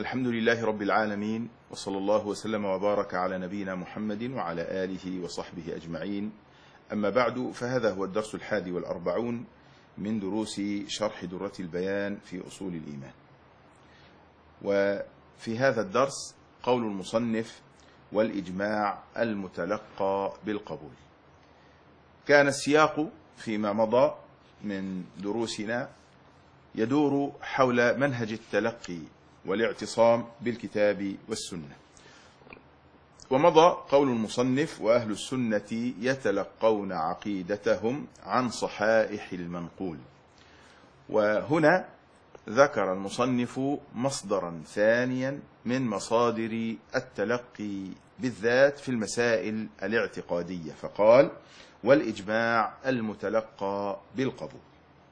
الحمد لله رب العالمين، وصلى الله وسلم وبارك على نبينا محمد وعلى آله وصحبه أجمعين. أما بعد، فهذا هو الدرس 41 من دروس شرح درة البيان في أصول الإيمان. وفي هذا الدرس قول المصنف: والإجماع المتلقى بالقبول. كان السياق فيما مضى من دروسنا يدور حول منهج التلقي والاعتصام بالكتاب والسنة، ومضى قول المصنف: وأهل السنة يتلقون عقيدتهم عن صحائح المنقول. وهنا ذكر المصنف مصدرا ثانيا من مصادر التلقي بالذات في المسائل الاعتقادية، فقال: والإجماع المتلقى بالقبول.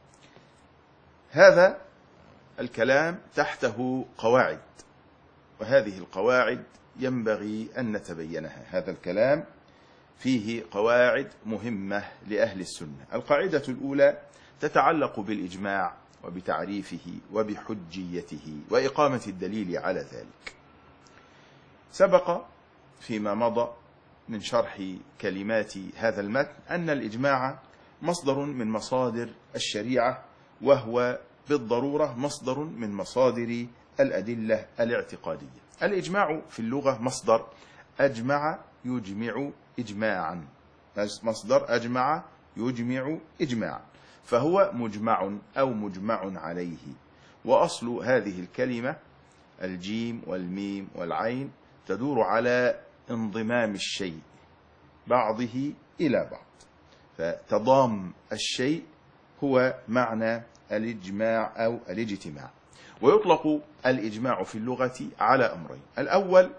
هذا الكلام تحته قواعد، وهذه القواعد ينبغي أن نتبينها. هذا الكلام فيه قواعد مهمة لأهل السنة. القاعدة الأولى تتعلق بالإجماع وبتعريفه وبحجيته وإقامة الدليل على ذلك. سبق فيما مضى من شرح كلمات هذا المتن أن الإجماع مصدر من مصادر الشريعة، وهو بالضرورة مصدر من مصادر الأدلة الاعتقادية. الإجماع في اللغة مصدر أجمع يجمع إجماعا، مصدر أجمع يجمع إجماعا، فهو مجمع أو مجمع عليه. وأصل هذه الكلمة الجيم والميم والعين تدور على انضمام الشيء بعضه إلى بعض، فتضام الشيء هو معنى الإجماع أو الاجتماع. ويطلق الإجماع في اللغة على أمرين: الأول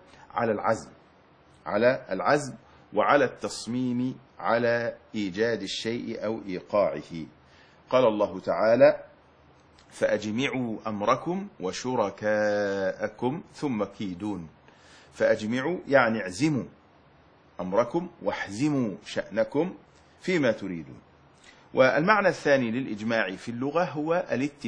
على العزم وعلى التصميم على إيجاد الشيء أو إيقاعه. قال الله تعالى: فأجمعوا أمركم وشركاءكم ثم كيدون. فأجمعوا يعني اعزموا أمركم واحزموا شأنكم فيما تريدون. والمعنى الثاني للإجماع في اللغة هو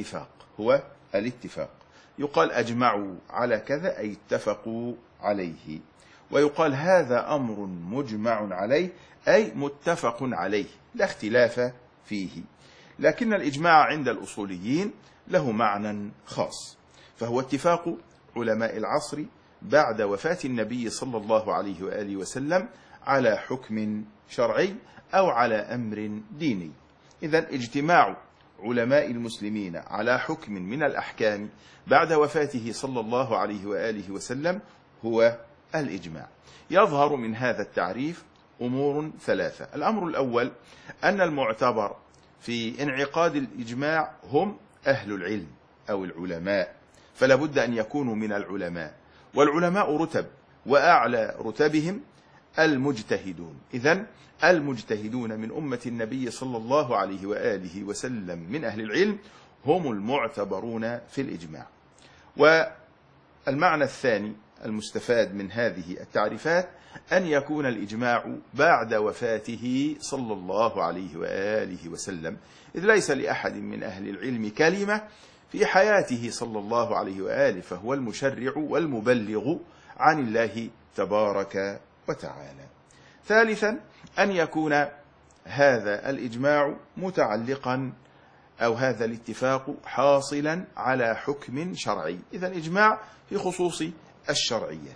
الاتفاق. يقال أجمعوا على كذا أي اتفقوا عليه، ويقال هذا أمر مجمع عليه أي متفق عليه لا اختلاف فيه. لكن الإجماع عند الأصوليين له معنى خاص، فهو اتفاق علماء العصر بعد وفاة النبي صلى الله عليه وآله وسلم على حكم شرعي أو على أمر ديني. إذن اجتماع علماء المسلمين على حكم من الأحكام بعد وفاته صلى الله عليه وآله وسلم هو الإجماع. يظهر من هذا التعريف أمور ثلاثة. الأمر الأول أن المعتبر في انعقاد الإجماع هم أهل العلم أو العلماء، فلا بد أن يكونوا من العلماء، والعلماء رتب، وأعلى رتبهم المجتهدون. إذن المجتهدون من أمة النبي صلى الله عليه وآله وسلم من أهل العلم هم المعتبرون في الإجماع. والمعنى الثاني المستفاد من هذه التعريفات أن يكون الإجماع بعد وفاته صلى الله عليه وآله وسلم، إذ ليس لأحد من أهل العلم كلمة في حياته صلى الله عليه وآله، فهو المشرع والمبلغ عن الله تبارك وتعالى. ثالثا أن يكون هذا الإجماع متعلقا أو هذا الاتفاق حاصلا على حكم شرعي، إذن إجماع في خصوص الشرعيات.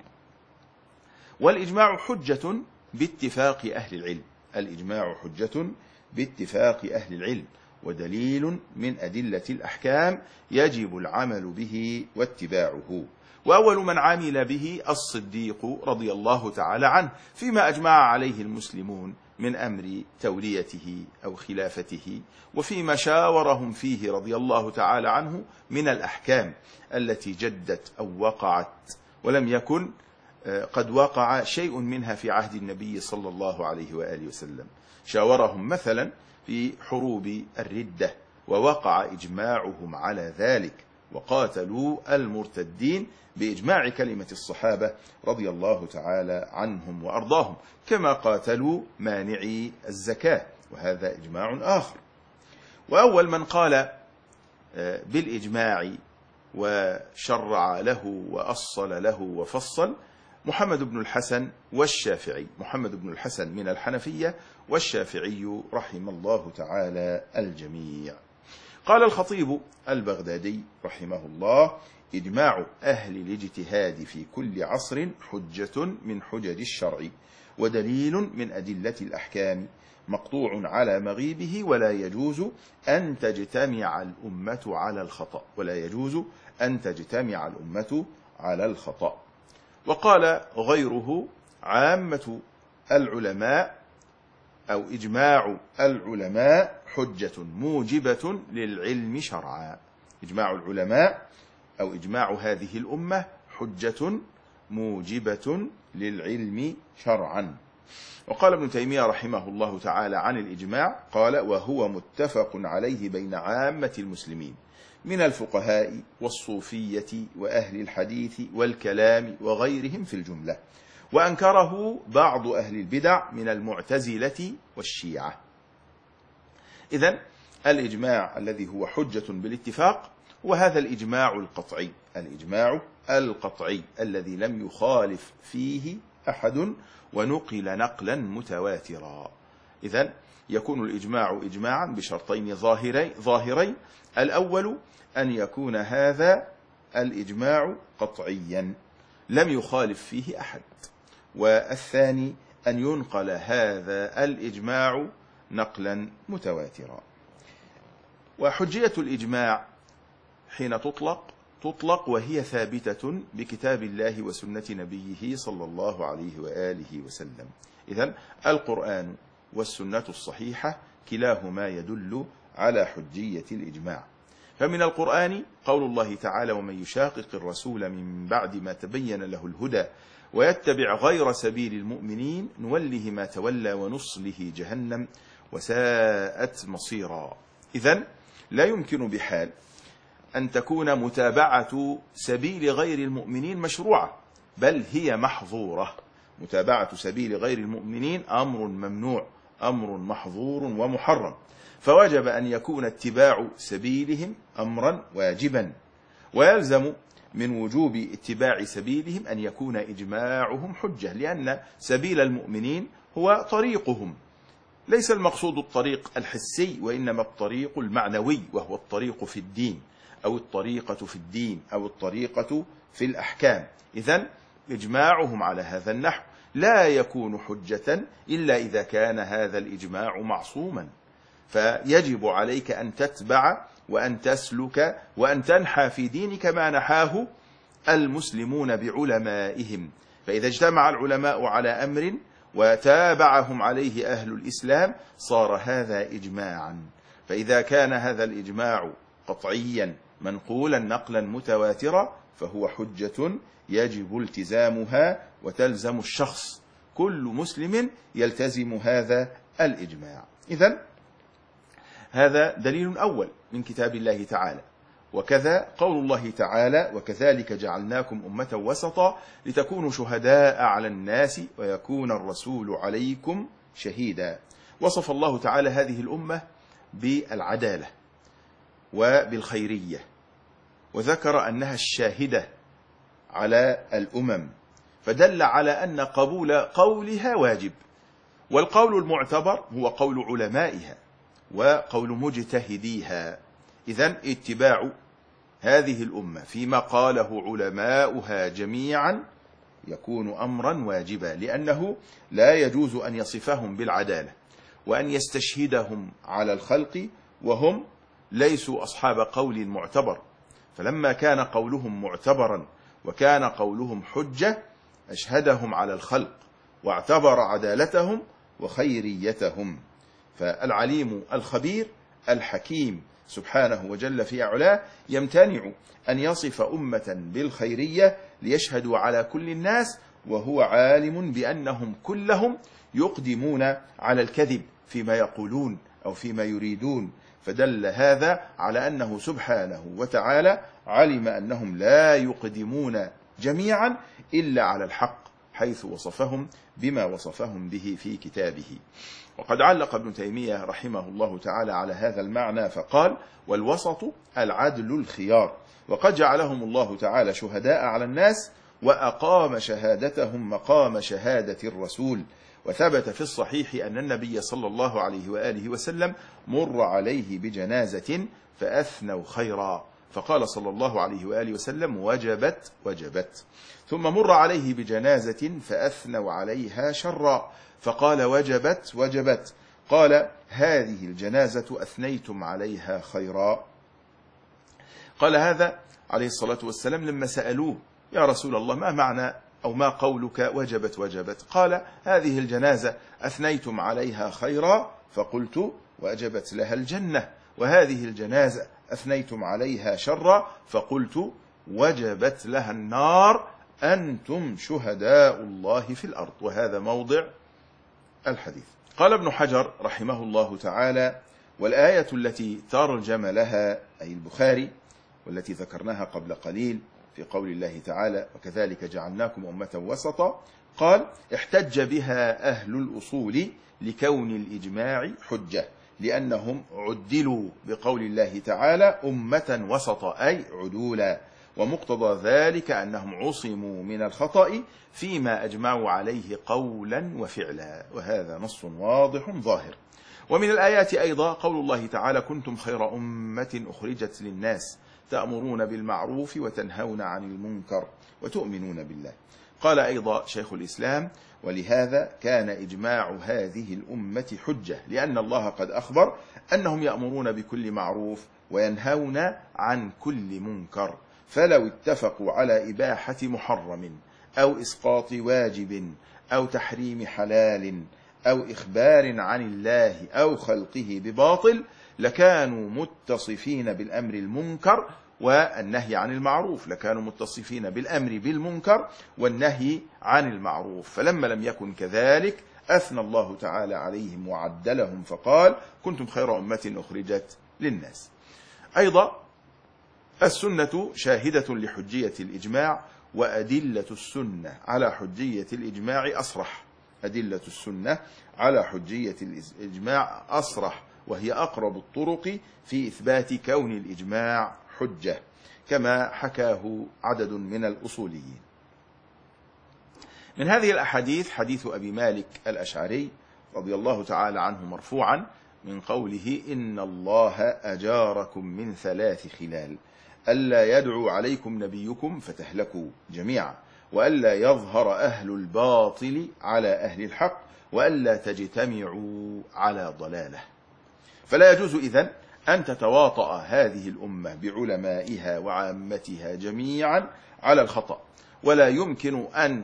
والإجماع حجة باتفاق أهل العلم، الإجماع حجة باتفاق أهل العلم، ودليل من أدلة الأحكام يجب العمل به واتباعه. وأول من عمل به الصديق رضي الله تعالى عنه فيما أجمع عليه المسلمون من أمر توليته أو خلافته، وفيما شاورهم فيه رضي الله تعالى عنه من الأحكام التي جدت أو وقعت ولم يكن قد وقع شيء منها في عهد النبي صلى الله عليه وآله وسلم. شاورهم مثلا في حروب الردة، ووقع إجماعهم على ذلك، وقاتلوا المرتدين بإجماع كلمة الصحابة رضي الله تعالى عنهم وأرضاهم، كما قاتلوا مانعي الزكاة، وهذا إجماع آخر. وأول من قال بالإجماع وشرع له وأصل له وفصل محمد بن الحسن والشافعي. محمد بن الحسن من الحنفية، والشافعي رحم الله تعالى الجميع. قال الخطيب البغدادي رحمه الله: إجماع أهل الاجتهاد في كل عصر حجة من حجج الشرع، ودليل من أدلة الأحكام، مقطوع على مغيبه، ولا يجوز أن تجتمع الأمة على الخطأ. ولا يجوز أن تجتمع الأمة على الخطأ. وقال غيره: عامة العلماء أو إجماع العلماء حجة موجبة للعلم شرعا. إجماع العلماء أو إجماع هذه الأمة حجة موجبة للعلم شرعا. وقال ابن تيمية رحمه الله تعالى عن الإجماع قال: وهو متفق عليه بين عامة المسلمين من الفقهاء والصوفية وأهل الحديث والكلام وغيرهم في الجملة، وأنكره بعض أهل البدع من المعتزلة والشيعة. إذن الإجماع الذي هو حجة بالاتفاق وهذا الإجماع القطعي، الإجماع القطعي الذي لم يخالف فيه أحد ونقل نقلا متواترا. إذن يكون الإجماع إجماعا بشرطين ظاهرين: الأول أن يكون هذا الإجماع قطعيا لم يخالف فيه أحد، والثاني أن ينقل هذا الإجماع نقلا متواترا. وحجية الإجماع حين تطلق وهي ثابتة بكتاب الله وسنة نبيه صلى الله عليه وآله وسلم. إذن القرآن والسنة الصحيحة كلاهما يدل على حجية الإجماع. فمن القرآن قول الله تعالى: ومن يشاقق الرسول من بعد ما تبين له الهدى ويتبع غير سبيل المؤمنين نوله ما تولى ونصله جهنم وساءت مصيرا. إذن لا يمكن بحال أن تكون متابعة سبيل غير المؤمنين مشروعة، بل هي محظورة. متابعة سبيل غير المؤمنين أمر ممنوع، أمر محظور ومحرم، فوجب أن يكون اتباع سبيلهم أمرا واجبا، ويلزم من وجوب اتباع سبيلهم أن يكون إجماعهم حجة، لأن سبيل المؤمنين هو طريقهم. ليس المقصود الطريق الحسي، وإنما الطريق المعنوي، وهو الطريق في الدين أو الطريقة في الدين أو الطريقة في الأحكام. إذن إجماعهم على هذا النحو لا يكون حجة إلا إذا كان هذا الإجماع معصوما، فيجب عليك أن تتبع وأن تسلك وأن تنحى في دينك ما نحاه المسلمون بعلمائهم. فإذا اجتمع العلماء على أمر وتابعهم عليه أهل الإسلام صار هذا إجماعا. فإذا كان هذا الإجماع قطعيا منقولا نقلا متواترا فهو حجة يجب التزامها وتلزم الشخص، كل مسلم يلتزم هذا الإجماع. إذن هذا دليل أول من كتاب الله تعالى. وكذا قول الله تعالى: وكذلك جعلناكم أمة وسطا لتكونوا شهداء على الناس ويكون الرسول عليكم شهيدا. وصف الله تعالى هذه الأمة بالعدالة وبالخيرية، وذكر أنها الشاهدة على الأمم، فدل على أن قبول قولها واجب. والقول المعتبر هو قول علمائها وقول مجتهديها. إذن اتباع هذه الأمة فيما قاله علماؤها جميعا يكون أمرا واجبا، لأنه لا يجوز أن يصفهم بالعدالة وأن يستشهدهم على الخلق وهم ليسوا أصحاب قول معتبر. فلما كان قولهم معتبرا وكان قولهم حجة أشهدهم على الخلق واعتبر عدالتهم وخيريتهم. فالعليم الخبير الحكيم سبحانه وجل في علاه يمتنع أن يصف أمة بالخيرية ليشهدوا على كل الناس، وهو عالم بأنهم كلهم يقدمون على الكذب فيما يقولون أو فيما يريدون. فدل هذا على أنه سبحانه وتعالى علم أنهم لا يقدمون جميعا إلا على الحق، حيث وصفهم بما وصفهم به في كتابه. وقد علق ابن تيمية رحمه الله تعالى على هذا المعنى فقال: والوسط العدل الخيار، وقد جعلهم الله تعالى شهداء على الناس وأقام شهادتهم مقام شهادة الرسول. وثبت في الصحيح أن النبي صلى الله عليه وآله وسلم مر عليه بجنازة فأثنوا خيرا، فقال صلى الله عليه وآله وسلم وجبت وجبت. ثم مر عليه بجنازة فأثنوا عليها شرا، فقال وجبت وجبت. قال هذه الجنازة أثنيتم عليها خيرا. قال هذا عليه الصلاة والسلام لما سألوه يا رسول الله ما معنى أو ما قولك وجبت وجبت؟ قال هذه الجنازة أثنيتم عليها خيرا فقلت وجبت لها الجنة، وهذه الجنازة أثنيتم عليها شرا فقلت وجبت لها النار، أنتم شهداء الله في الأرض. وهذا موضع الحديث. قال ابن حجر رحمه الله تعالى والآية التي ترجم لها أي البخاري والتي ذكرناها قبل قليل في قول الله تعالى وكذلك جعلناكم أمة وسطا، قال احتج بها أهل الأصول لكون الإجماع حجة، لأنهم عدلوا بقول الله تعالى أمة وسطا أي عدولا، ومقتضى ذلك أنهم عصموا من الخطأ فيما أجمعوا عليه قولا وفعلا، وهذا نص واضح ظاهر. ومن الآيات أيضا قول الله تعالى كنتم خير أمة أخرجت للناس تأمرون بالمعروف وتنهون عن المنكر وتؤمنون بالله. قال أيضا شيخ الإسلام ولهذا كان إجماع هذه الأمة حجة، لأن الله قد أخبر أنهم يأمرون بكل معروف وينهون عن كل منكر، فلو اتفقوا على إباحة محرم أو إسقاط واجب أو تحريم حلال أو إخبار عن الله أو خلقه بباطل لكانوا متصفين بالأمر المنكر والنهي عن المعروف، لكانوا متصفين بالأمر بالمنكر والنهي عن المعروف. فلما لم يكن كذلك أثنى الله تعالى عليهم وعدلهم فقال كنتم خير أمة أخرجت للناس. أيضا السنة شاهدة لحجية الإجماع، وأدلة السنة على حجية الإجماع أصرح. أدلة السنة على حجية الإجماع أصرح، وهي أقرب الطرق في إثبات كون الإجماع حجة، كما حكاه عدد من الأصوليين. من هذه الأحاديث حديث أبي مالك الأشعري رضي الله تعالى عنه مرفوعا من قوله إن الله أجاركم من 3 خلال: ألا يدعو عليكم نبيكم فتهلكوا جميعا، وألا يظهر أهل الباطل على أهل الحق، وألا تجتمعوا على ضلاله. فلا يجوز إذن أن تتواطأ هذه الأمة بعلمائها وعامتها جميعا على الخطأ، ولا يمكن أن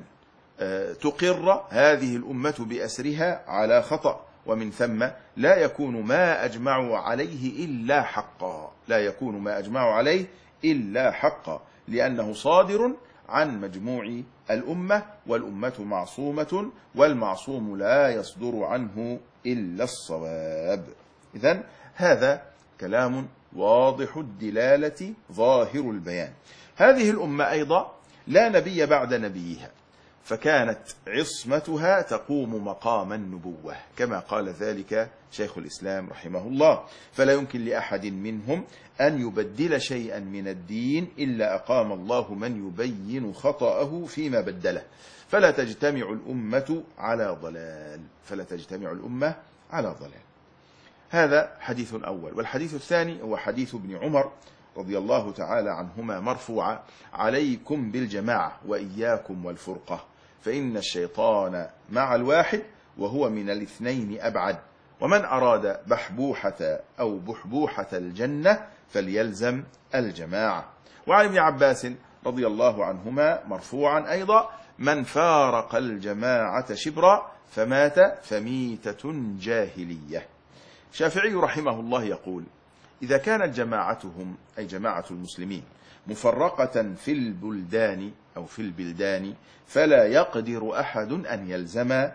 تقر هذه الأمة بأسرها على خطأ، ومن ثم لا يكون ما أجمعوا عليه إلا حقا، لا يكون ما أجمعوا عليه إلا حقا، لأنه صادر عن مجموع الأمة، والأمة معصومة، والمعصوم لا يصدر عنه إلا الصواب. إذن هذا كلام واضح الدلالة ظاهر البيان. هذه الأمة أيضا لا نبي بعد نبيها، فكانت عصمتها تقوم مقام النبوة كما قال ذلك شيخ الإسلام رحمه الله، فلا يمكن لأحد منهم أن يبدل شيئا من الدين إلا أقام الله من يبين خطأه فيما بدله، فلا تجتمع الأمة على ضلال، فلا تجتمع الأمة على ضلال. هذا حديث أول. والحديث الثاني هو حديث ابن عمر رضي الله تعالى عنهما مرفوعا: عليكم بالجماعة وإياكم والفرقة، فإن الشيطان مع الواحد وهو من الاثنين أبعد، ومن أراد بحبوحة أو بحبوحة الجنة فليلزم الجماعة. وعن ابن عباس رضي الله عنهما مرفوعا أيضا: من فارق الجماعة شبرا فمات فميتة جاهلية. الشافعي رحمه الله يقول: إذا كانت جماعتهم أي جماعة المسلمين مفرقة في البلدان أو في البلدان فلا يقدر أحد أن يلزم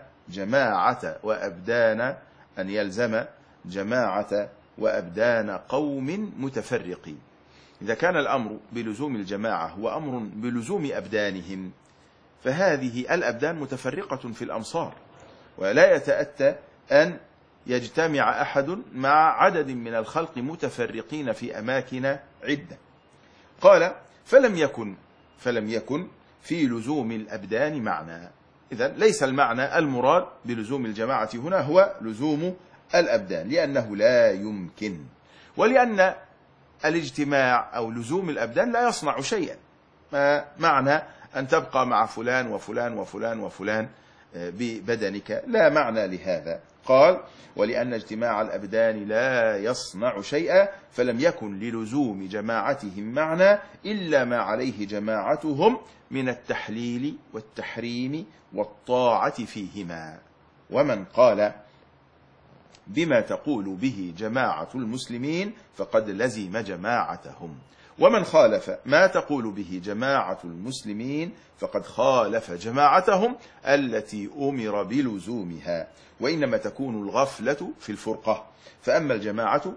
جماعة وأبدان قوم متفرقين. إذا كان الأمر بلزوم الجماعة هو أمر بلزوم أبدانهم، فهذه الأبدان متفرقة في الأمصار، ولا يتأتى أن يجتمع أحد مع عدد من الخلق متفرقين في أماكن عدة. قال فلم يكن في لزوم الأبدان معنى. إذن ليس المعنى المراد بلزوم الجماعة هنا هو لزوم الأبدان، لأنه لا يمكن، ولأن الاجتماع أو لزوم الأبدان لا يصنع شيئا. ما معنى أن تبقى مع فلان وفلان وفلان وفلان ببدنك؟ لا معنى لهذا. قال ولأن اجتماع الأبدان لا يصنع شيئا فلم يكن للزوم جماعتهم معنى إلا ما عليه جماعتهم من التحليل والتحريم والطاعة فيهما. ومن قال بما تقول به جماعة المسلمين فقد لزم جماعتهم، ومن خالف ما تقول به جماعة المسلمين فقد خالف جماعتهم التي أمر بلزومها. وإنما تكون الغفلة في الفرقة، فأما الجماعة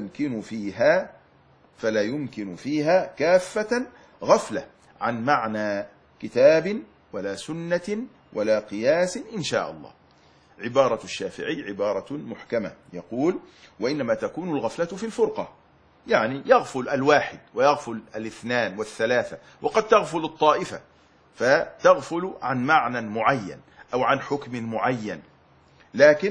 فلا يمكن فيها كافة غفلة عن معنى كتاب ولا سنة ولا قياس إن شاء الله. عبارة الشافعي عبارة محكمة، يقول وإنما تكون الغفلة في الفرقة، يعني يغفل الواحد ويغفل الاثنان والثلاثة، وقد تغفل الطائفة فتغفل عن معنى معين أو عن حكم معين، لكن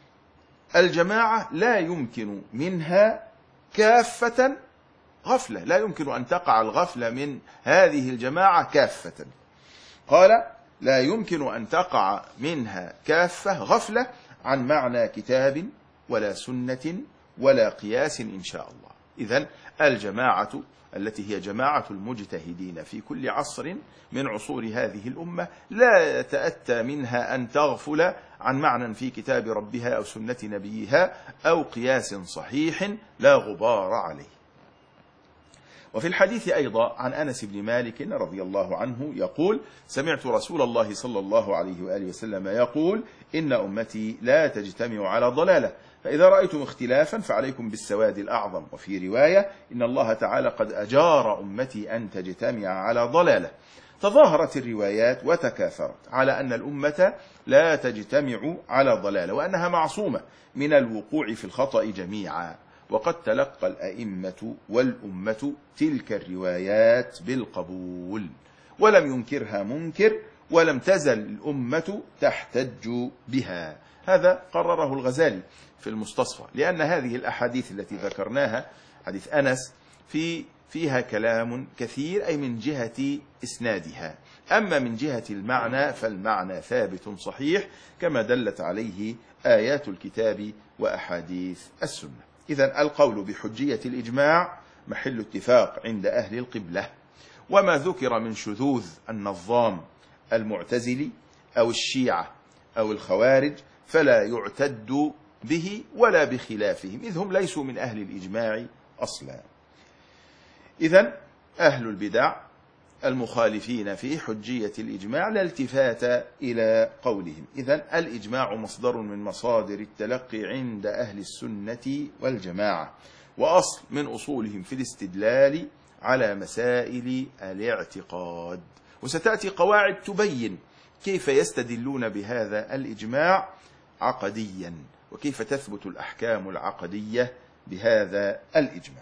الجماعة لا يمكن منها كافة غفلة، لا يمكن أن تقع الغفلة من هذه الجماعة كافة. قال لا يمكن أن تقع منها كافة غفلة عن معنى كتاب ولا سنة ولا قياس إن شاء الله. إذن الجماعة التي هي جماعة المجتهدين في كل عصر من عصور هذه الأمة لا يتأتى منها أن تغفل عن معنى في كتاب ربها أو سنة نبيها أو قياس صحيح لا غبار عليه. وفي الحديث أيضا عن أنس بن مالك رضي الله عنه يقول سمعت رسول الله صلى الله عليه وآله وسلم يقول إن أمتي لا تجتمع على ضلالة، فإذا رأيتم اختلافا فعليكم بالسواد الأعظم. وفي رواية إن الله تعالى قد أجار أمتي أن تجتمع على ضلالة. تظاهرت الروايات وتكاثرت على أن الأمة لا تجتمع على ضلالة، وأنها معصومة من الوقوع في الخطأ جميعا. وقد تلقى الأئمة والأمة تلك الروايات بالقبول، ولم ينكرها منكر، ولم تزل الأمة تحتج بها. هذا قرره الغزالي في المستصفى، لأن هذه الأحاديث التي ذكرناها حديث أنس فيها كلام كثير، أي من جهة إسنادها، أما من جهة المعنى فالمعنى ثابت صحيح كما دلت عليه آيات الكتاب وأحاديث السنة. إذن القول بحجية الإجماع محل اتفاق عند أهل القبلة. وما ذكر من شذوذ النظام المعتزلي أو الشيعة أو الخوارج فلا يعتد به ولا بخلافهم، إذ هم ليسوا من أهل الإجماع أصلا. إذن أهل البدع المخالفين في حجية الإجماع لا التفات إلى قولهم. إذن الإجماع مصدر من مصادر التلقي عند أهل السنة والجماعة، وأصل من أصولهم في الاستدلال على مسائل الاعتقاد. وستأتي قواعد تبين كيف يستدلون بهذا الإجماع عقديا، وكيف تثبت الأحكام العقدية بهذا الإجماع.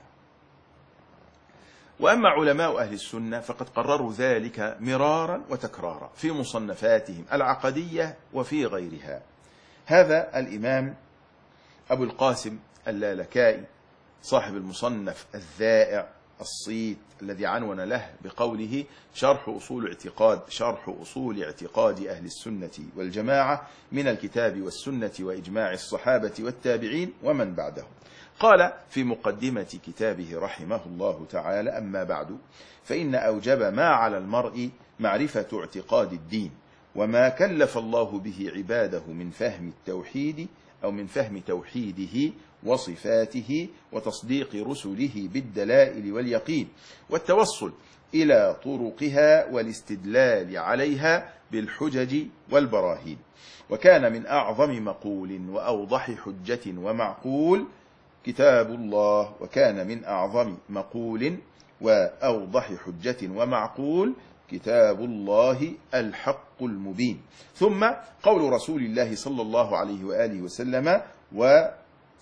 وأما علماء أهل السنة فقد قرروا ذلك مرارا وتكرارا في مصنفاتهم العقدية وفي غيرها. هذا الإمام أبو القاسم اللالكائي صاحب المصنف الذائع الصيت الذي عنون له بقوله شرح أصول اعتقاد أهل السنة والجماعة من الكتاب والسنة وإجماع الصحابة والتابعين ومن بعدهم، قال في مقدمة كتابه رحمه الله تعالى: أما بعد، فإن أوجب ما على المرء معرفة اعتقاد الدين وما كلف الله به عباده من فهم التوحيد أو من فهم توحيده وصفاته وتصديق رسله بالدلائل واليقين والتوصل إلى طرقها والاستدلال عليها بالحجج والبراهين. وكان من أعظم مقول وأوضح حجة ومعقول كتاب الله، وكان من أعظم مقول وأوضح حجة ومعقول كتاب الله الحق المبين. ثم قول رسول الله صلى الله عليه وآله وسلم: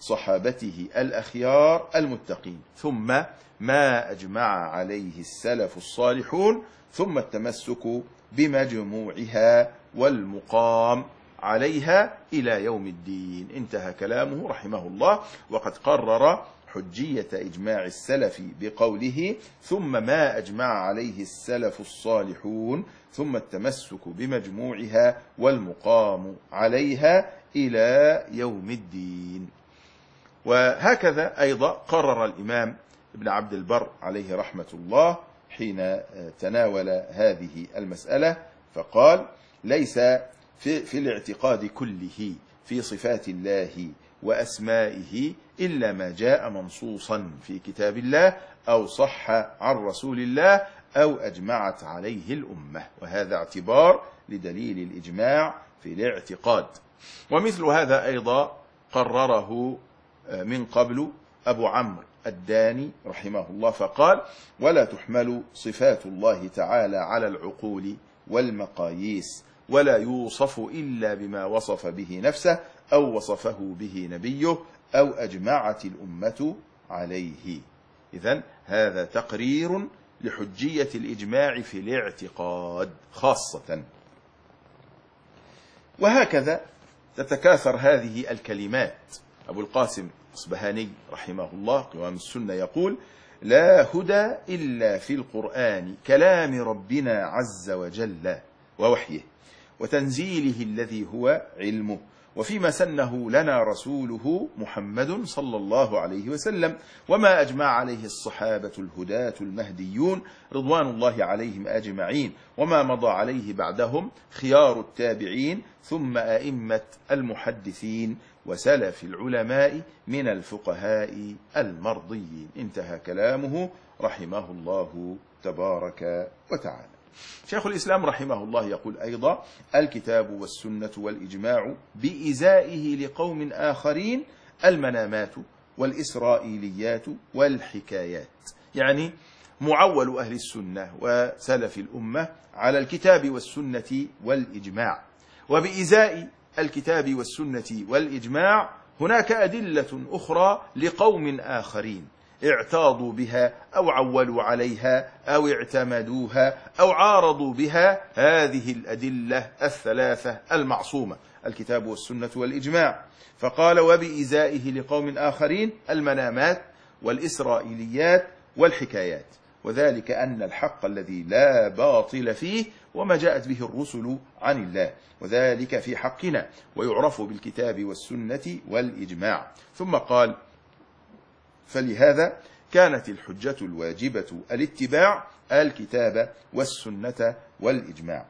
صحابته الأخيار المتقين، ثم ما أجمع عليه السلف الصالحون، ثم التمسك بمجموعها والمقام عليها إلى يوم الدين. انتهى كلامه رحمه الله. وقد قرر حجية إجماع السلف بقوله ثم ما أجمع عليه السلف الصالحون ثم التمسك بمجموعها والمقام عليها إلى يوم الدين. وهكذا أيضا قرر الإمام ابن عبد البر عليه رحمة الله حين تناول هذه المسألة، فقال ليس في الاعتقاد كله في صفات الله وأسمائه إلا ما جاء منصوصا في كتاب الله أو صح عن رسول الله أو أجمعت عليه الأمة، وهذا اعتبار لدليل الإجماع في الاعتقاد. ومثل هذا أيضا قرره من قبل أبو عمرو الداني رحمه الله، فقال ولا تحمل صفات الله تعالى على العقول والمقاييس، ولا يوصف إلا بما وصف به نفسه أو وصفه به نبيه أو أجمعت الأمة عليه. إذن هذا تقرير لحجية الإجماع في الاعتقاد خاصة. وهكذا تتكاثر هذه الكلمات. أبو القاسم الأصبهاني رحمه الله قوام السنة يقول لا هدى إلا في القرآن كلام ربنا عز وجل ووحيه وتنزيله الذي هو علمه، وفيما سنه لنا رسوله محمد صلى الله عليه وسلم، وما أجمع عليه الصحابة الهداة المهديون رضوان الله عليهم أجمعين، وما مضى عليه بعدهم خيار التابعين، ثم أئمة المحدثين وسلف العلماء من الفقهاء المرضيين. انتهى كلامه رحمه الله تبارك وتعالى. شيخ الإسلام رحمه الله يقول أيضا الكتاب والسنة والإجماع بإزائه لقوم آخرين المنامات والإسرائيليات والحكايات، يعني معول أهل السنة وسلف الأمة على الكتاب والسنة والإجماع. وبإزاء الكتاب والسنة والإجماع هناك أدلة أخرى لقوم آخرين اعتاضوا بها أو عولوا عليها أو اعتمدوها أو عارضوا بها هذه الأدلة الثلاثة المعصومة الكتاب والسنة والإجماع. فقال وبإزائه لقوم آخرين المنامات والإسرائيليات والحكايات، وذلك أن الحق الذي لا باطل فيه وما جاءت به الرسل عن الله، وذلك في حقنا ويعرف بالكتاب والسنة والإجماع. ثم قال فلهذا كانت الحجة الواجبة الاتباع الكتاب والسنة والإجماع،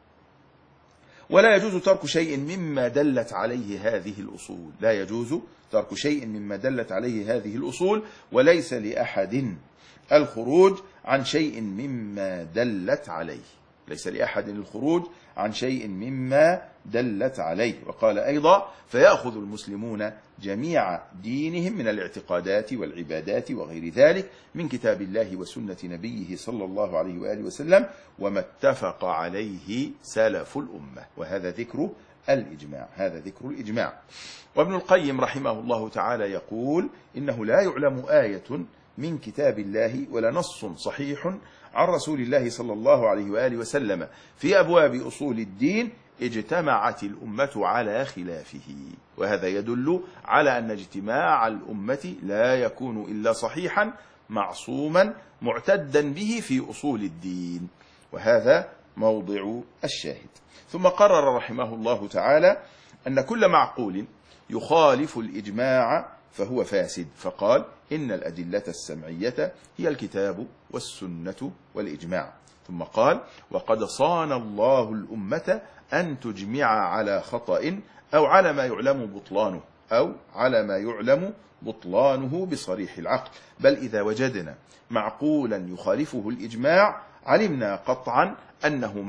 ولا يجوز ترك شيء مما دلت عليه هذه الأصول، لا يجوز ترك شيء مما دلت عليه هذه الأصول، وليس لأحد الخروج عن شيء مما دلت عليه، ليس لأحد الخروج عن شيء مما دلت عليه. وقال أيضا فيأخذ المسلمون جميع دينهم من الاعتقادات والعبادات وغير ذلك من كتاب الله وسنة نبيه صلى الله عليه وآله وسلم وما اتفق عليه سلف الأمة. وهذا ذكر الإجماع، هذا ذكر الإجماع. وابن القيم رحمه الله تعالى يقول إنه لا يعلم آية من كتاب الله ولا نص صحيح عن رسول الله صلى الله عليه وآله وسلم في أبواب أصول الدين اجتمعت الأمة على خلافه. وهذا يدل على أن اجتماع الأمة لا يكون إلا صحيحا معصوما معتدا به في أصول الدين، وهذا موضع الشاهد. ثم قرر رحمه الله تعالى أن كل معقول يخالف الإجماع فهو فاسد، فقال إن الأدلة السمعية هي الكتاب والسنة والإجماع. ثم قال وقد صان الله الأمة أن تجمع على خطأ أو على ما يعلم بطلانه بصريح العقل، بل إذا وجدنا معقولا يخالفه الإجماع علمنا قطعا أنه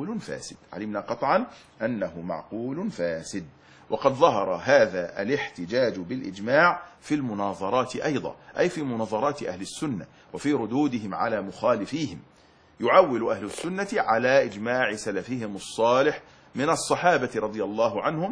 معقول فاسد. وقد ظهر هذا الاحتجاج بالإجماع في المناظرات أيضا، أي في مناظرات أهل السنة وفي ردودهم على مخالفيهم. يعول أهل السنة على إجماع سلفهم الصالح من الصحابة رضي الله عنهم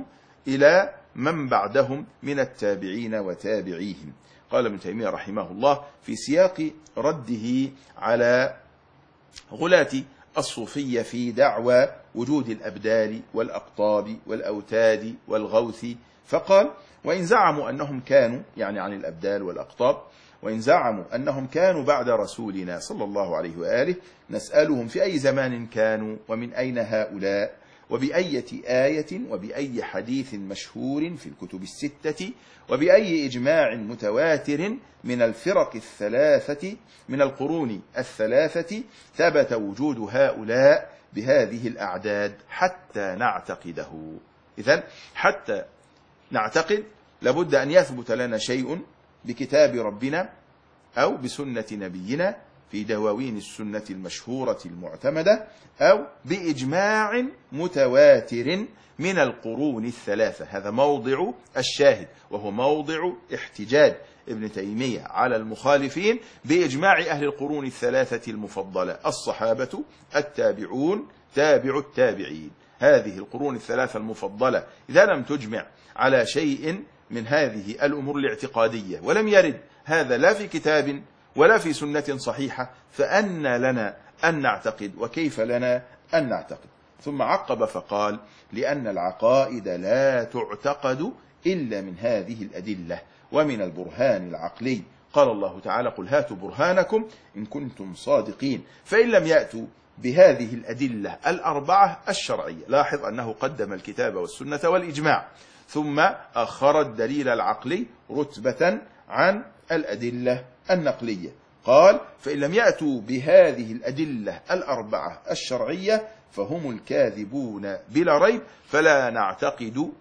إلى من بعدهم من التابعين وتابعيهم. قال ابن تيمية رحمه الله في سياق رده على غلاة الصوفية في دعوى وجود الأبدال والأقطاب والأوتاد والغوث، فقال: وإن زعموا أنهم كانوا، يعني عن الأبدال والأقطاب، وإن زعموا أنهم كانوا بعد رسولنا صلى الله عليه وآله، نسألهم في أي زمان كانوا، ومن أين هؤلاء، وبأية آية وبأي حديث مشهور في الكتب الستة، وبأي إجماع متواتر من الفرق الثلاثة من القرون الثلاثة ثبت وجود هؤلاء بهذه الأعداد حتى نعتقده. إذن حتى نعتقد لابد أن يثبت لنا شيء بكتاب ربنا أو بسنة نبينا في دواوين السنة المشهورة المعتمدة، أو بإجماع متواتر من القرون الثلاثة. هذا موضع الشاهد، وهو موضع احتجاج ابن تيمية على المخالفين بإجماع أهل القرون الثلاثة المفضلة: الصحابة، التابعون، تابع التابعين. هذه القرون الثلاثة المفضلة إذا لم تجمع على شيء من هذه الأمور الاعتقادية ولم يرد هذا لا في كتاب ولا في سنة صحيحة، فأن لنا أن نعتقد، وكيف لنا أن نعتقد؟ ثم عقب فقال: لأن العقائد لا تعتقد إلا من هذه الأدلة ومن البرهان العقلي. قال الله تعالى: قل هاتوا برهانكم إن كنتم صادقين. فإن لم يأتوا بهذه الأدلة الأربعة الشرعية، لاحظ أنه قدم الكتاب والسنة والإجماع ثم أخر الدليل العقلي رتبة عن الأدلة النقلية. قال: فإن لم يأتوا بهذه الأدلة الأربعة الشرعية فهم الكاذبون بلا ريب، فلا نعتقد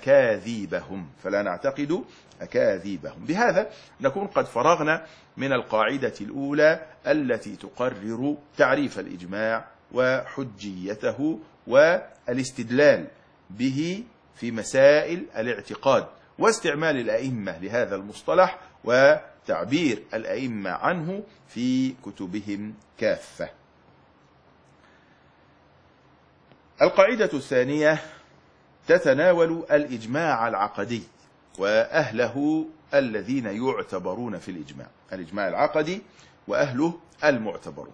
أكاذيبهم. بهذا نكون قد فرغنا من القاعدة الأولى التي تقرر تعريف الإجماع وحجيته والاستدلال به في مسائل الاعتقاد، واستعمال الأئمة لهذا المصطلح وتعبير الأئمة عنه في كتبهم كافة. القاعدة الثانية تتناول الإجماع العقدي وأهله الذين يعتبرون في الإجماع. الإجماع العقدي وأهله المعتبرون.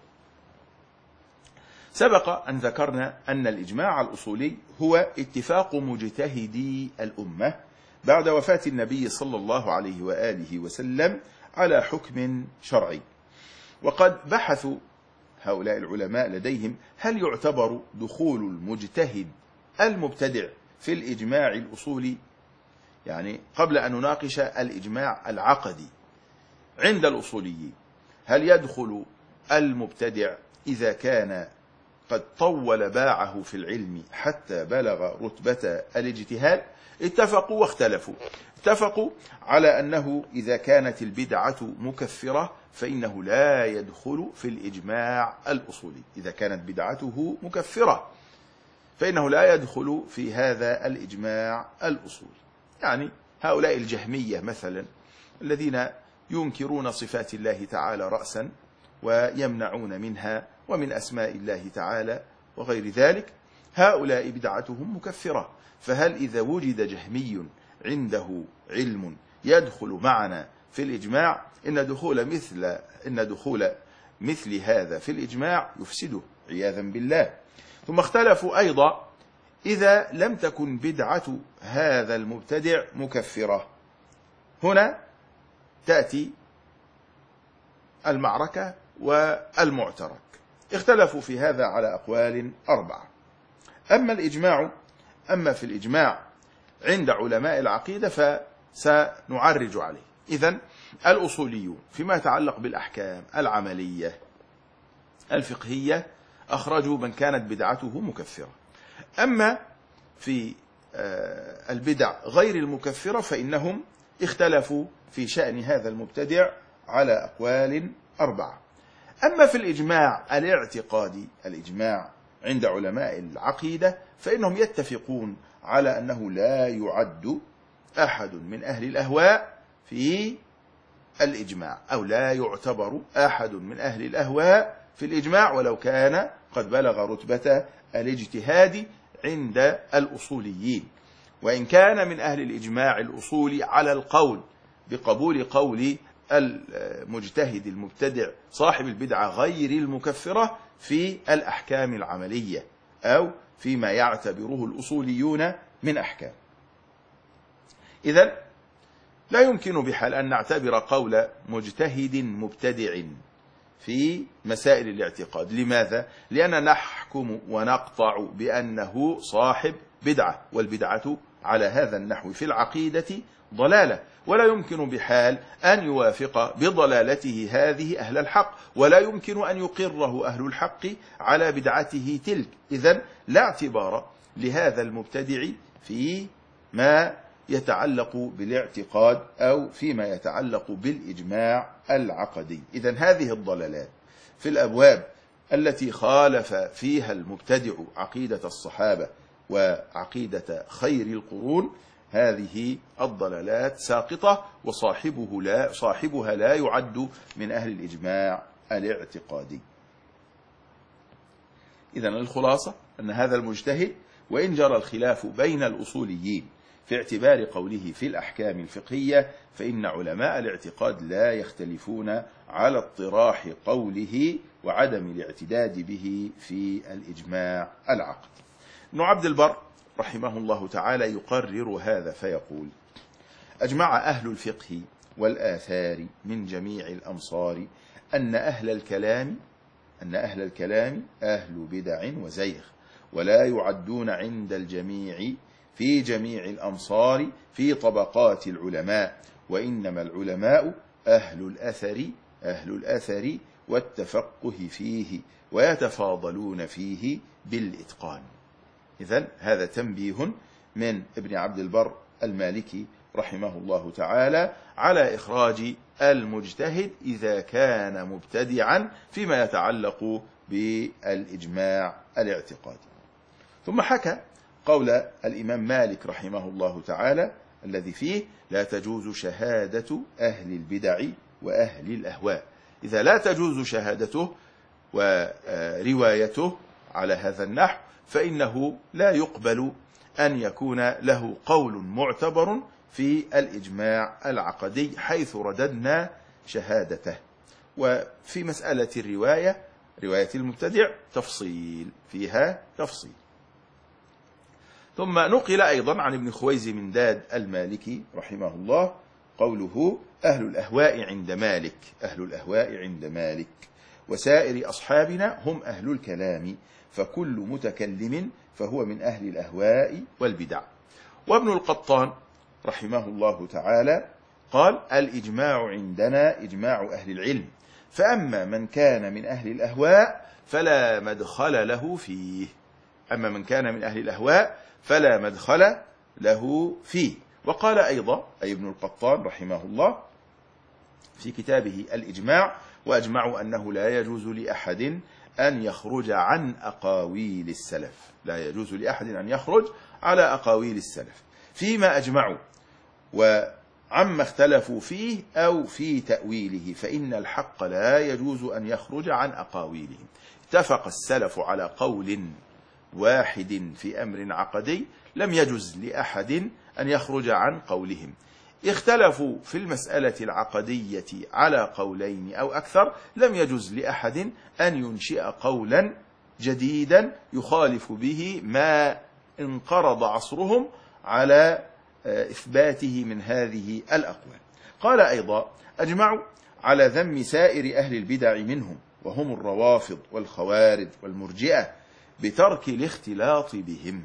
سبق أن ذكرنا أن الإجماع الأصولي هو اتفاق مجتهدي الأمة بعد وفاة النبي صلى الله عليه وآله وسلم على حكم شرعي. وقد بحثوا هؤلاء العلماء لديهم هل يعتبر دخول المجتهد المبتدع في الإجماع الأصولي، يعني قبل أن نناقش الإجماع العقدي عند الأصوليين، هل يدخل المبتدع إذا كان قد طول باعه في العلم حتى بلغ رتبة الاجتهاد؟ اتفقوا واختلفوا. اتفقوا على أنه إذا كانت البدعة مكفرة فإنه لا يدخل في الإجماع الأصولي. إذا كانت بدعته مكفرة فإنه لا يدخل في هذا الإجماع الأصولي. يعني هؤلاء الجهمية مثلا الذين ينكرون صفات الله تعالى رأسا ويمنعون منها ومن أسماء الله تعالى وغير ذلك، هؤلاء بدعتهم مكفرة. فهل إذا وجد جهمي عنده علم يدخل معنا في الإجماع؟ إن دخول مثل هذا في الإجماع يفسده عياذا بالله. ثم اختلفوا أيضا إذا لم تكن بدعة هذا المبتدع مكفرة. هنا تأتي المعركة والمعترك. اختلفوا في هذا على أقوال 4. أما في الإجماع عند علماء العقيدة فسنعرج عليه. إذن الأصوليون فيما يتعلق بالأحكام العملية الفقهية أخرجوا من كانت بدعته مكفرة. أما في البدع غير المكفرة فإنهم اختلفوا في شأن هذا المبتدع على أقوال 4. أما في الإجماع الاعتقادي، الإجماع عند علماء العقيدة، فإنهم يتفقون على أنه لا يعد أحد من أهل الأهواء في الإجماع، أو لا يعتبر أحد من أهل الأهواء في الإجماع ولو كان قد بلغ رتبة الاجتهاد عند الأصوليين. وإن كان من أهل الإجماع الأصولي على القول بقبول قول المجتهد المبتدع صاحب البدعة غير المكفرة في الأحكام العملية أو فيما يعتبره الأصوليون من أحكام. إذن لا يمكن بحال أن نعتبر قول مجتهد مبتدع في مسائل الاعتقاد. لماذا؟ لأننا نحكم ونقطع بأنه صاحب بدعة، والبدعة على هذا النحو في العقيدة ضلالة، ولا يمكن بحال أن يوافق بضلالته هذه أهل الحق، ولا يمكن أن يقره أهل الحق على بدعته تلك. إذن لا اعتبار لهذا المبتدع في ما يتعلق بالاعتقاد أو فيما يتعلق بالإجماع العقدي. إذن هذه الضلالات في الأبواب التي خالف فيها المبتدع عقيدة الصحابة وعقيدة خير القرون، هذه الضلالات ساقطة، وصاحبها لا يعد من أهل الإجماع الاعتقادي. إذن الخلاصة أن هذا المجتهد وإن جرى الخلاف بين الأصوليين في اعتبار قوله في الأحكام الفقهية، فإن علماء الاعتقاد لا يختلفون على اطراح قوله وعدم الاعتداد به في الإجماع العقدي. ابن عبد البر رحمه الله تعالى يقرر هذا فيقول: أجمع أهل الفقه والآثار من جميع الأمصار أن أهل الكلام أهل بدع وزيغ، ولا يعدون عند الجميع في جميع الأمصار في طبقات العلماء، وإنما العلماء أهل الأثر والتفقه فيه، ويتفاضلون فيه بالإتقان. إذن هذا تنبيه من ابن عبد البر المالكي رحمه الله تعالى على إخراج المجتهد إذا كان مبتدعا فيما يتعلق بالإجماع الاعتقادي. ثم حكى قول الإمام مالك رحمه الله تعالى الذي فيه: لا تجوز شهادة أهل البدع وأهل الأهواء. إذا لا تجوز شهادته وروايته على هذا النحو، فإنه لا يقبل أن يكون له قول معتبر في الإجماع العقدي حيث رددنا شهادته. وفي مسألة رواية المبتدع فيها تفصيل. ثم نقل أيضا عن ابن خويزمنداد المالكي رحمه الله قوله: أهل الأهواء عند مالك وسائر أصحابنا هم أهل الكلام، فكل متكلم فهو من أهل الأهواء والبدع. وابن القطان رحمه الله تعالى قال: الإجماع عندنا إجماع أهل العلم، فأما من كان من أهل الأهواء فلا مدخل له فيه. أما من كان من أهل الأهواء فلا مدخل له فيه. وقال أيضا أي ابن القطان رحمه الله في كتابه الإجماع: وأجمعوا أنه لا يجوز لأحد أن يخرج عن أقاويل السلف. لا يجوز لأحد أن يخرج على أقاويل السلف فيما أجمعوا وعما اختلفوا فيه أو في تأويله، فإن الحق لا يجوز أن يخرج عن أقاويلهم. اتفق السلف على قول واحد في أمر عقدي، لم يجوز لأحد أن يخرج عن قولهم. اختلفوا في المسألة العقدية على قولين أو أكثر، لم يجوز لأحد أن ينشئ قولا جديدا يخالف به ما انقرض عصرهم على إثباته من هذه الأقوال. قال أيضا: أجمعوا على ذم سائر أهل البدع منهم، وهم الروافض والخوارج والمرجئة، بترك الاختلاط بهم.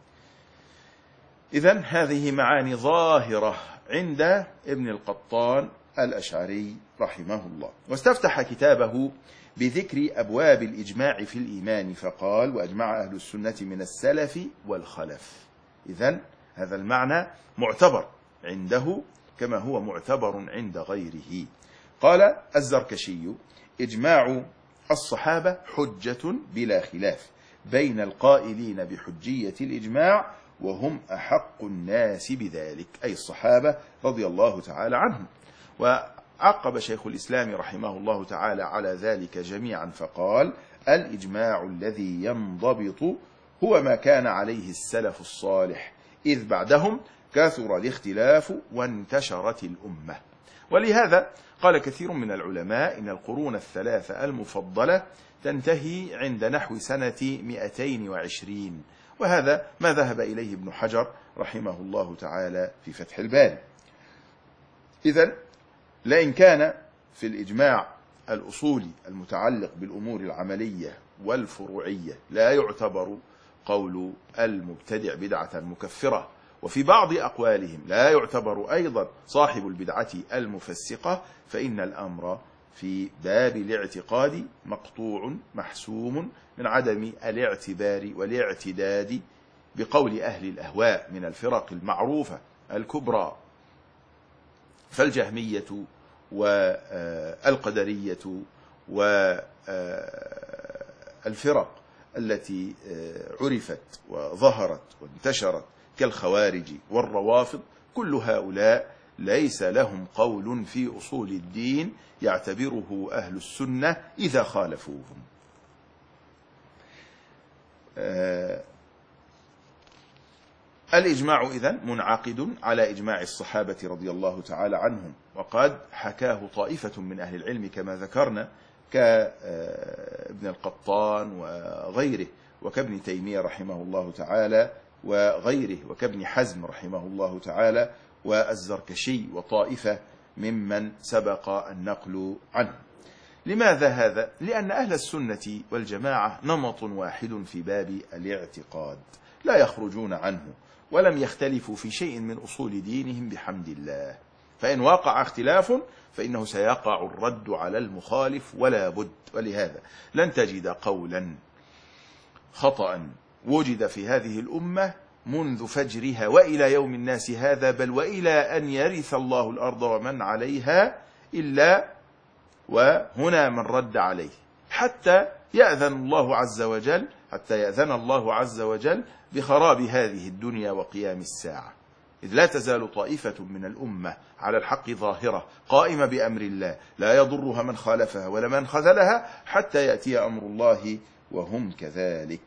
إذن هذه معاني ظاهرة عند ابن القطان الأشعري رحمه الله. واستفتح كتابه بذكر أبواب الإجماع في الإيمان فقال: وأجمع أهل السنة من السلف والخلف. إذن هذا المعنى معتبر عنده كما هو معتبر عند غيره. قال الزركشي: إجماع الصحابة حجة بلا خلاف بين القائلين بحجية الإجماع، وهم أحق الناس بذلك، أي الصحابة رضي الله تعالى عنهم. وعقب شيخ الإسلام رحمه الله تعالى على ذلك جميعا فقال: الإجماع الذي ينضبط هو ما كان عليه السلف الصالح إذ بعدهم كثر الاختلاف وانتشرت الأمة. ولهذا قال كثير من العلماء إن القرون الثلاثة المفضلة تنتهي عند نحو سنة 220، وهذا ما ذهب إليه ابن حجر رحمه الله تعالى في فتح الباري. إذن لئن كان في الإجماع الأصولي المتعلق بالأمور العملية والفروعية لا يعتبر قول المبتدع بدعة مكفرة، وفي بعض أقوالهم لا يعتبر أيضا صاحب البدعة المفسقة، فإن الأمر في باب الاعتقاد مقطوع محسوم من عدم الاعتبار والاعتداد بقول أهل الأهواء من الفرق المعروفة الكبرى، فالجهمية والقدرية والفرق التي عرفت وظهرت وانتشرت كالخوارج والروافض، كل هؤلاء ليس لهم قول في أصول الدين يعتبره أهل السنة إذا خالفوهم. الإجماع إذن منعقد على إجماع الصحابة رضي الله تعالى عنهم، وقد حكاه طائفة من أهل العلم كما ذكرنا كابن القطان وغيره، وكابن تيمية رحمه الله تعالى وغيره، وكابن حزم رحمه الله تعالى والزركشي وطائفة ممن سبق النقل عنه. لماذا هذا؟ لأن أهل السنة والجماعة نمط واحد في باب الاعتقاد لا يخرجون عنه، ولم يختلفوا في شيء من أصول دينهم بحمد الله، فإن وقع اختلاف فإنه سيقع الرد على المخالف ولا بد. ولهذا لن تجد قولا خطأ وجد في هذه الأمة منذ فجرها وإلى يوم الناس هذا، بل وإلى أن يرث الله الأرض ومن عليها، إلا وهنا من رد عليه حتى يأذن الله عز وجل بخراب هذه الدنيا وقيام الساعة، إذ لا تزال طائفة من الأمة على الحق ظاهرة قائمة بأمر الله لا يضرها من خالفها ولا من خذلها حتى يأتي أمر الله وهم كذلك.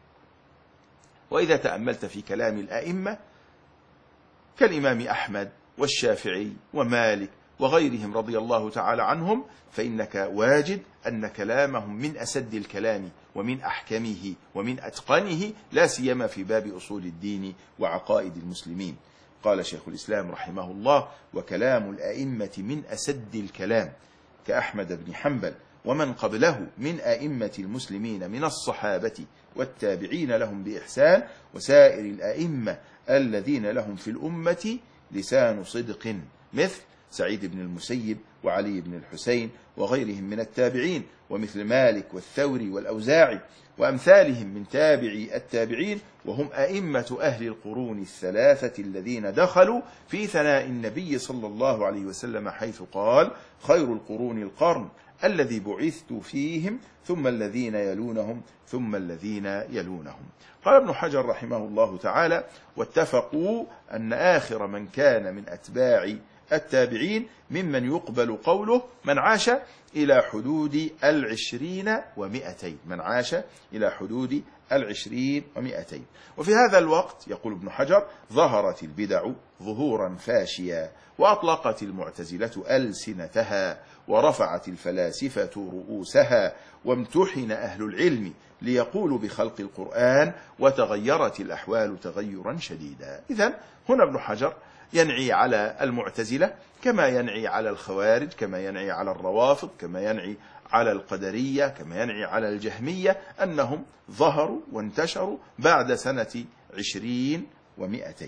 وإذا تأملت في كلام الأئمة كالإمام أحمد والشافعي ومالك وغيرهم رضي الله تعالى عنهم، فإنك واجد أن كلامهم من أسد الكلام ومن أحكمه ومن أتقنه، لا سيما في باب أصول الدين وعقائد المسلمين. قال شيخ الإسلام رحمه الله: وكلام الأئمة من أسد الكلام، كأحمد بن حنبل ومن قبله من أئمة المسلمين من الصحابة والتابعين لهم بإحسان، وسائر الأئمة الذين لهم في الأمة لسان صدق، مثل سعيد بن المسيب وعلي بن الحسين وغيرهم من التابعين، ومثل مالك والثوري والأوزاعي وأمثالهم من تابعي التابعين، وهم أئمة أهل القرون الثلاثة الذين دخلوا في ثناء النبي صلى الله عليه وسلم حيث قال: خير القرون القرن الذي بعثت فيهم ثم الذين يلونهم ثم الذين يلونهم. قال ابن حجر رحمه الله تعالى: واتفقوا أن آخر من كان من أتباع التابعين ممن يقبل قوله من عاش إلى حدود 20 و200، من عاش إلى حدود 20 و200. وفي هذا الوقت يقول ابن حجر: ظهرت البدع ظهورا فاشيا، وأطلقت المعتزلة ألسنتها، ورفعت الفلاسفة رؤوسها، وامتحن أهل العلم ليقولوا بخلق القرآن، وتغيرت الأحوال تغيرا شديدا. إذن هنا ابن حجر ينعي على المعتزلة كما ينعي على الخوارج، كما ينعي على الروافض، كما ينعي على القدرية، كما ينعي على الجهمية، أنهم ظهروا وانتشروا بعد سنة 20 و200.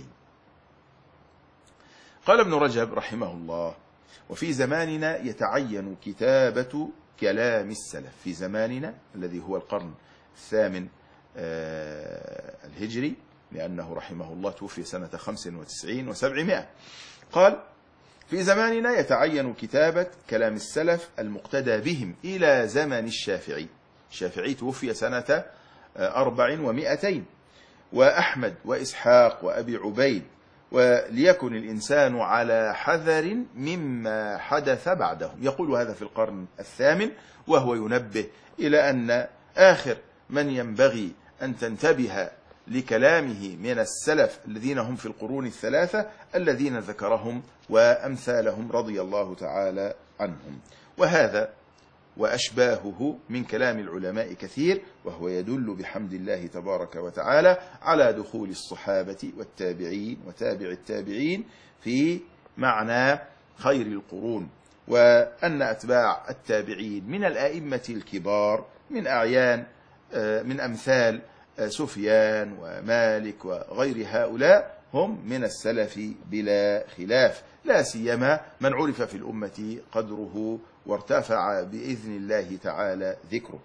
قال ابن رجب رحمه الله: وفي زماننا يتعين كتابة كلام السلف، في زماننا الذي هو القرن 8 الهجري، لأنه رحمه الله توفي سنة 95 و700. قال: في زماننا يتعين كتابة كلام السلف المقتدى بهم إلى زمن الشافعي. الشافعي توفي سنة 400، وأحمد وإسحاق وأبي عبيد، وليكن الإنسان على حذر مما حدث بعدهم. يقول هذا في القرن 8، وهو ينبه إلى أن آخر من ينبغي أن تنتبه لكلامه من السلف الذين هم في القرون الثلاثة الذين ذكرهم وأمثالهم رضي الله تعالى عنهم. وهذا وأشباهه من كلام العلماء كثير، وهو يدل بحمد الله تبارك وتعالى على دخول الصحابة والتابعين وتابع التابعين في معنى خير القرون، وأن أتباع التابعين من الأئمة الكبار من أمثال سفيان ومالك وغير هؤلاء هم من السلف بلا خلاف، لا سيما من عرف في الأمة قدره وارتفع بإذن الله تعالى ذكره.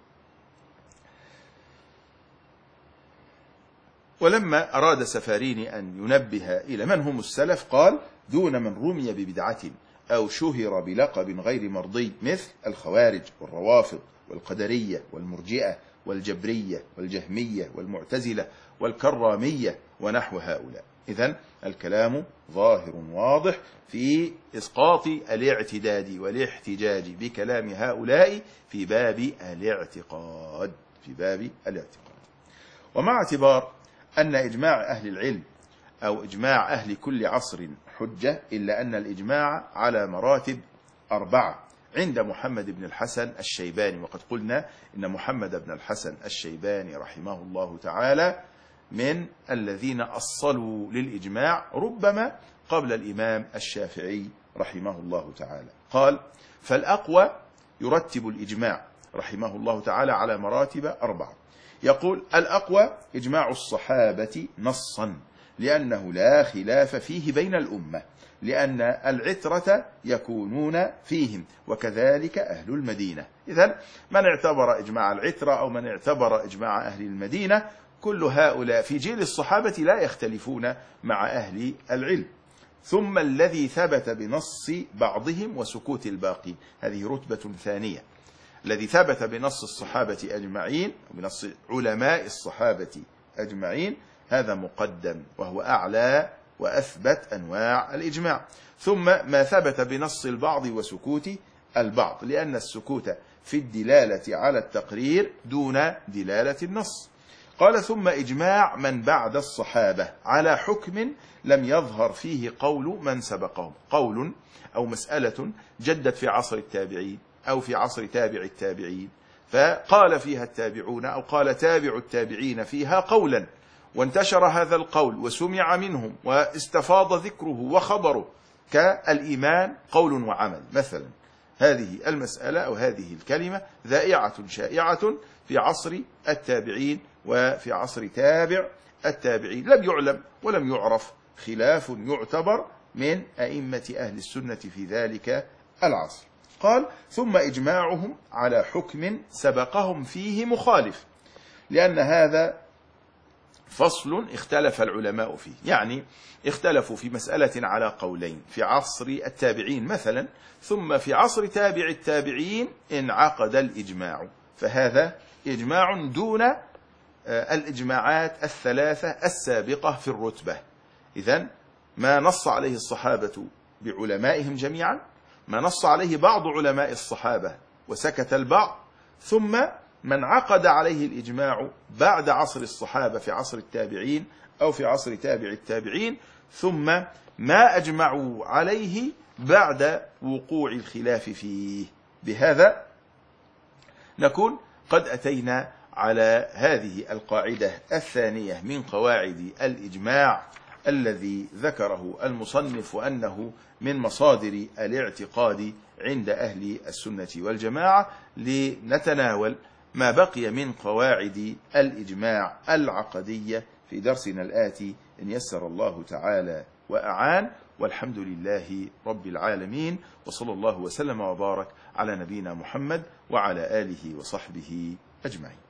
ولما أراد سفاريني أن ينبه إلى من هم السلف قال: دون من رمي ببدعة أو شهر بلقب غير مرضي، مثل الخوارج والروافض والقدرية والمرجئة والجبرية والجهمية والمعتزلة والكرامية ونحو هؤلاء. إذن الكلام ظاهر واضح في إسقاط الاعتداد والاحتجاج بكلام هؤلاء في باب الاعتقاد. ومع اعتبار أن إجماع أهل العلم أو إجماع أهل كل عصر حجة، إلا أن الإجماع على مراتب 4 عند محمد بن الحسن الشيباني. وقد قلنا إن محمد بن الحسن الشيباني رحمه الله تعالى من الذين أصلوا للإجماع ربما قبل الإمام الشافعي رحمه الله تعالى. قال: فالأقوى يرتب الإجماع رحمه الله تعالى على مراتب 4. يقول: الأقوى إجماع الصحابة نصا، لأنه لا خلاف فيه بين الأمة، لأن العترة يكونون فيهم، وكذلك أهل المدينة. إذن من اعتبر إجماع العترة أو من اعتبر إجماع أهل المدينة، كل هؤلاء في جيل الصحابة لا يختلفون مع أهل العلم. ثم الذي ثبت بنص بعضهم وسكوت الباقين، هذه رتبة ثانية. الذي ثبت بنص الصحابة أجمعين، بنص علماء الصحابة أجمعين، هذا مقدم وهو أعلى وأثبت أنواع الإجماع. ثم ما ثبت بنص البعض وسكوت البعض، لأن السكوت في الدلالة على التقرير دون دلالة النص. قال: ثم إجماع من بعد الصحابة على حكم لم يظهر فيه قول من سبقهم، قول أو مسألة جدت في عصر التابعين أو في عصر تابع التابعين، فقال فيها التابعون أو قال تابع التابعين فيها قولا، وانتشر هذا القول وسمع منهم واستفاض ذكره وخبره، كالإيمان قول وعمل مثلا. هذه المسألة أو هذه الكلمة ذائعة شائعة في عصر التابعين وفي عصر تابع التابعين، لم يعلم ولم يعرف خلاف يعتبر من أئمة أهل السنة في ذلك العصر. قال: ثم إجماعهم على حكم سبقهم فيه مخالف، لأن هذا فصل اختلف العلماء فيه، يعني اختلفوا في مسألة على قولين في عصر التابعين مثلا، ثم في عصر تابع التابعين انعقد الإجماع، فهذا إجماع دون الإجماعات الثلاثة السابقة في الرتبة. إذن ما نص عليه الصحابة بعلمائهم جميعا، ما نص عليه بعض علماء الصحابة وسكت البعض، ثم من عقد عليه الإجماع بعد عصر الصحابة في عصر التابعين أو في عصر تابع التابعين، ثم ما أجمعوا عليه بعد وقوع الخلاف فيه. بهذا نكون قد أتينا على هذه القاعدة الثانية من قواعد الإجماع الذي ذكره المصنف وأنه من مصادر الاعتقاد عند أهل السنة والجماعة، لنتناول ما بقي من قواعد الإجماع العقدية في درسنا الآتي إن يسر الله تعالى وأعان. والحمد لله رب العالمين، وصلى الله وسلم وبارك على نبينا محمد وعلى آله وصحبه أجمعين.